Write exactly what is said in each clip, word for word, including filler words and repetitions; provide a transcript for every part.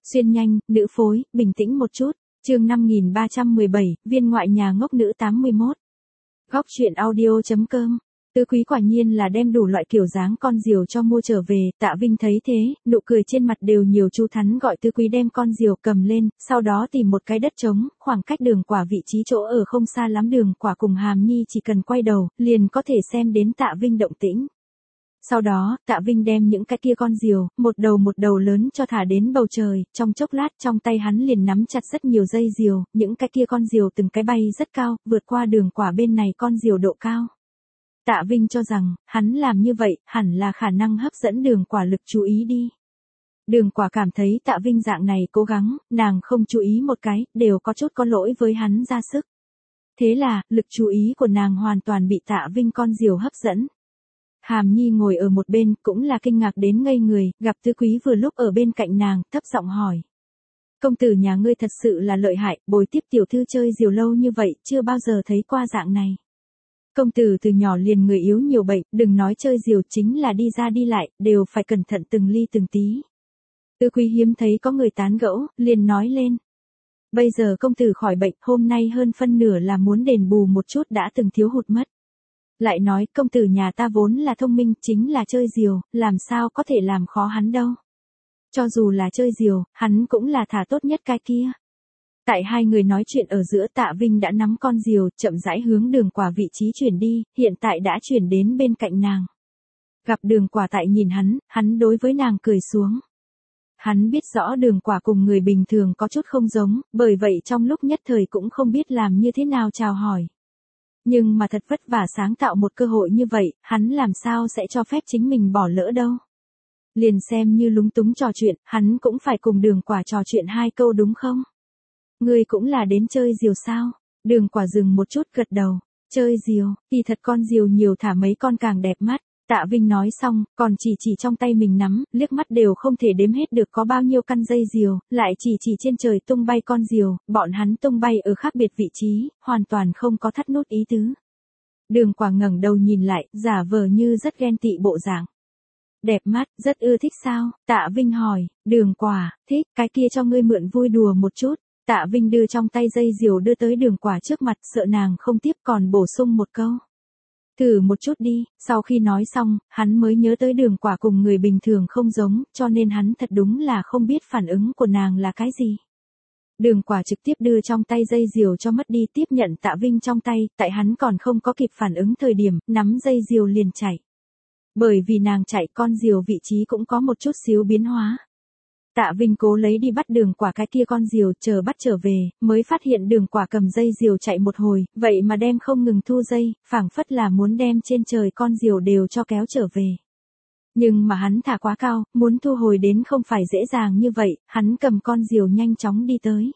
Xuyên nhanh, nữ phối, bình tĩnh một chút. Chương năm nghìn ba trăm mười bảy, viên ngoại nhà ngốc nữ tám mươi mốt. Góc truyện audio chấm com. Tứ Quý quả nhiên là đem đủ loại kiểu dáng con diều cho mua trở về, Tạ Vinh thấy thế, nụ cười trên mặt đều nhiều chú thắn gọi Tứ Quý đem con diều cầm lên, sau đó tìm một cái đất trống, khoảng cách Đường Quả vị trí chỗ ở không xa lắm. Đường Quả cùng Hàm Nhi chỉ cần quay đầu, liền có thể xem đến Tạ Vinh động tĩnh. Sau đó, Tạ Vinh đem những cái kia con diều, một đầu một đầu lớn cho thả đến bầu trời, trong chốc lát trong tay hắn liền nắm chặt rất nhiều dây diều, những cái kia con diều từng cái bay rất cao, vượt qua Đường Quả bên này con diều độ cao. Tạ Vinh cho rằng, hắn làm như vậy, hẳn là khả năng hấp dẫn Đường Quả lực chú ý đi. Đường Quả cảm thấy Tạ Vinh dạng này cố gắng, nàng không chú ý một cái, đều có chút có lỗi với hắn ra sức. Thế là, lực chú ý của nàng hoàn toàn bị Tạ Vinh con diều hấp dẫn. Hàm Nhi ngồi ở một bên, cũng là kinh ngạc đến ngây người, gặp Tứ Quý vừa lúc ở bên cạnh nàng, thấp giọng hỏi. Công tử nhà ngươi thật sự là lợi hại, bồi tiếp tiểu thư chơi diều lâu như vậy, chưa bao giờ thấy qua dạng này. Công tử từ nhỏ liền người yếu nhiều bệnh, đừng nói chơi diều, chính là đi ra đi lại, đều phải cẩn thận từng ly từng tí. Tứ Quý hiếm thấy có người tán gẫu, liền nói lên. Bây giờ công tử khỏi bệnh, hôm nay hơn phân nửa là muốn đền bù một chút đã từng thiếu hụt mất. Lại nói, công tử nhà ta vốn là thông minh, chính là chơi diều, làm sao có thể làm khó hắn đâu. Cho dù là chơi diều, hắn cũng là thả tốt nhất cái kia. Tại hai người nói chuyện ở giữa, Tạ Vinh đã nắm con diều, chậm rãi hướng Đường Quả vị trí chuyển đi, hiện tại đã chuyển đến bên cạnh nàng. Gặp Đường Quả tại nhìn hắn, hắn đối với nàng cười xuống. Hắn biết rõ Đường Quả cùng người bình thường có chút không giống, bởi vậy trong lúc nhất thời cũng không biết làm như thế nào chào hỏi. Nhưng mà thật vất vả sáng tạo một cơ hội như vậy, hắn làm sao sẽ cho phép chính mình bỏ lỡ đâu. Liền xem như lúng túng trò chuyện, hắn cũng phải cùng Đường Quả trò chuyện hai câu đúng không? Ngươi cũng là đến chơi diều sao? Đường Quả dừng một chút gật đầu. Chơi diều, thì thật con diều nhiều thả mấy con càng đẹp mắt. Tạ Vinh nói xong, còn chỉ chỉ trong tay mình nắm, liếc mắt đều không thể đếm hết được có bao nhiêu căn dây diều, lại chỉ chỉ trên trời tung bay con diều, bọn hắn tung bay ở khác biệt vị trí, hoàn toàn không có thắt nút ý tứ. Đường Quả ngẩng đầu nhìn lại, giả vờ như rất ghen tị bộ dạng. Đẹp mắt, rất ưa thích sao? Tạ Vinh hỏi. Đường Quả, thích, cái kia cho ngươi mượn vui đùa một chút. Tạ Vinh đưa trong tay dây diều đưa tới Đường Quả trước mặt, sợ nàng không tiếp còn bổ sung một câu. Thử một chút đi. Sau khi nói xong, hắn mới nhớ tới Đường Quả cùng người bình thường không giống, cho nên hắn thật đúng là không biết phản ứng của nàng là cái gì. Đường Quả trực tiếp đưa trong tay dây diều cho mất đi, tiếp nhận Tạ Vinh trong tay, tại hắn còn không có kịp phản ứng thời điểm, nắm dây diều liền chạy. Bởi vì nàng chạy, con diều vị trí cũng có một chút xíu biến hóa. Tạ Vinh cố lấy đi bắt Đường Quả cái kia con diều, chờ bắt trở về, mới phát hiện Đường Quả cầm dây diều chạy một hồi, vậy mà đem không ngừng thu dây, phảng phất là muốn đem trên trời con diều đều cho kéo trở về. Nhưng mà hắn thả quá cao, muốn thu hồi đến không phải dễ dàng như vậy, hắn cầm con diều nhanh chóng đi tới.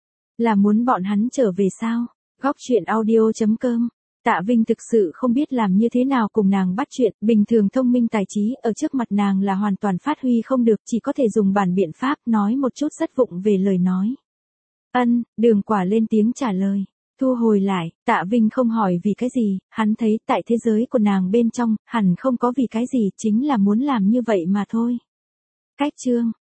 Là muốn bọn hắn trở về sao? Góc truyện audio chấm com. Tạ Vinh thực sự không biết làm như thế nào cùng nàng bắt chuyện, bình thường thông minh tài trí ở trước mặt nàng là hoàn toàn phát huy không được, chỉ có thể dùng bản biện pháp nói một chút rất vụng về lời nói. Ân, Đường Quả lên tiếng trả lời. Thu hồi lại, Tạ Vinh không hỏi vì cái gì, hắn thấy tại thế giới của nàng bên trong, hẳn không có vì cái gì, chính là muốn làm như vậy mà thôi. Cách chương.